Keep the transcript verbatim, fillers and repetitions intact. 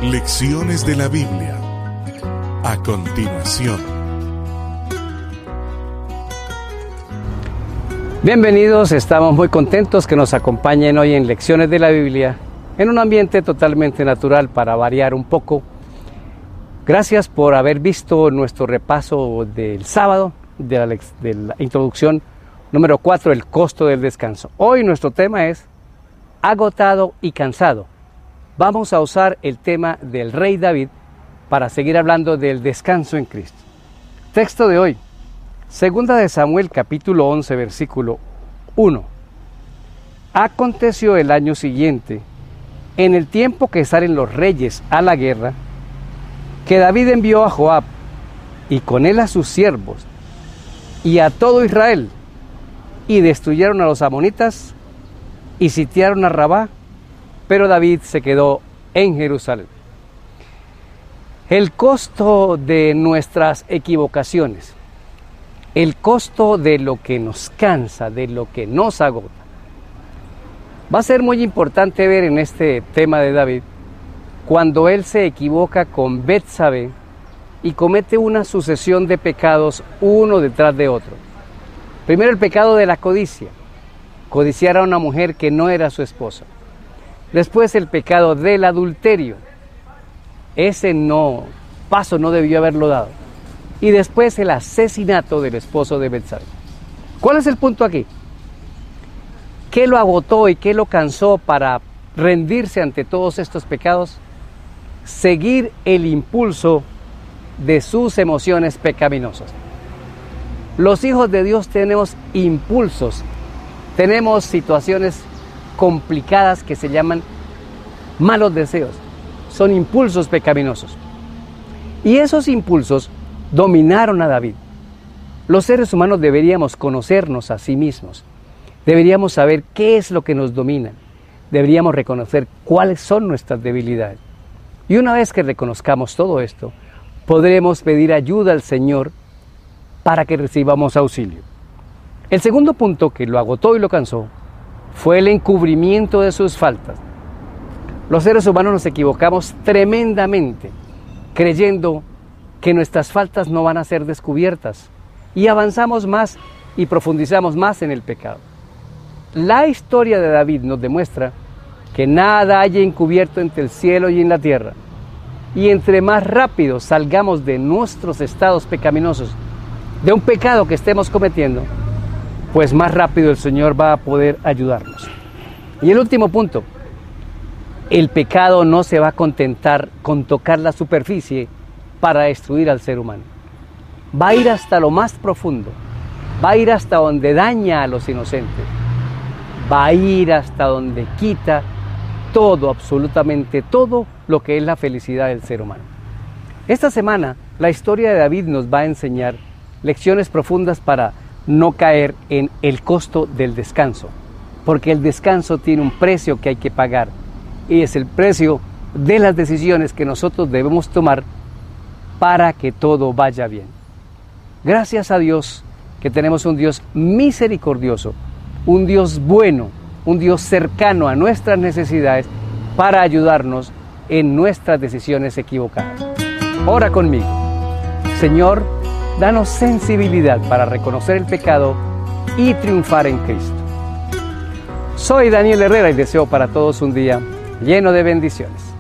Lecciones de la Biblia. A continuación. Bienvenidos, estamos muy contentos que nos acompañen hoy en Lecciones de la Biblia, en un ambiente totalmente natural para variar un poco. Gracias por haber visto nuestro repaso del sábado, de la, de la introducción número cuatro, el costo del descanso. Hoy nuestro tema es agotado y cansado. Vamos a usar el tema del rey David para seguir hablando del descanso en Cristo. Texto de hoy, segunda de Samuel capítulo once versículo uno. Aconteció el año siguiente, en el tiempo que salen los reyes a la guerra, que David envió a Joab y con él a sus siervos y a todo Israel, y destruyeron a los amonitas y sitiaron a Rabá, pero David se quedó en Jerusalén. El costo de nuestras equivocaciones, el costo de lo que nos cansa, de lo que nos agota, va a ser muy importante ver en este tema de David cuando él se equivoca con Betsabé y comete una sucesión de pecados uno detrás de otro. Primero, el pecado de la codicia, codiciar a una mujer que no era su esposa. Después, el pecado del adulterio, ese no, paso no debió haberlo dado. Y después el asesinato del esposo de Betsabé. ¿Cuál es el punto aquí? ¿Qué lo agotó y qué lo cansó para rendirse ante todos estos pecados? Seguir el impulso de sus emociones pecaminosas. Los hijos de Dios tenemos impulsos, tenemos situaciones complicadas que se llaman malos deseos, son impulsos pecaminosos. Y esos impulsos dominaron a David. Los seres humanos deberíamos conocernos a sí mismos, deberíamos saber qué es lo que nos domina, deberíamos reconocer cuáles son nuestras debilidades. Y una vez que reconozcamos todo esto, podremos pedir ayuda al Señor para que recibamos auxilio. El segundo punto que lo agotó y lo cansó fue el encubrimiento de sus faltas. Los seres humanos nos equivocamos tremendamente, creyendo que nuestras faltas no van a ser descubiertas, y avanzamos más y profundizamos más en el pecado. La historia de David nos demuestra que nada haya encubierto entre el cielo y en la tierra, y entre más rápido salgamos de nuestros estados pecaminosos, de un pecado que estemos cometiendo, pues más rápido el Señor va a poder ayudarnos. Y el último punto, el pecado no se va a contentar con tocar la superficie para destruir al ser humano. Va a ir hasta lo más profundo, va a ir hasta donde daña a los inocentes, va a ir hasta donde quita todo, absolutamente todo lo que es la felicidad del ser humano. Esta semana la historia de David nos va a enseñar lecciones profundas para no caer en el costo del descanso, porque el descanso tiene un precio que hay que pagar, y es el precio de las decisiones que nosotros debemos tomar para que todo vaya bien. Gracias a Dios que tenemos un Dios misericordioso, un Dios bueno, un Dios cercano a nuestras necesidades para ayudarnos en nuestras decisiones equivocadas. Ora conmigo. Señor, danos sensibilidad para reconocer el pecado y triunfar en Cristo. Soy Daniel Herrera y deseo para todos un día lleno de bendiciones.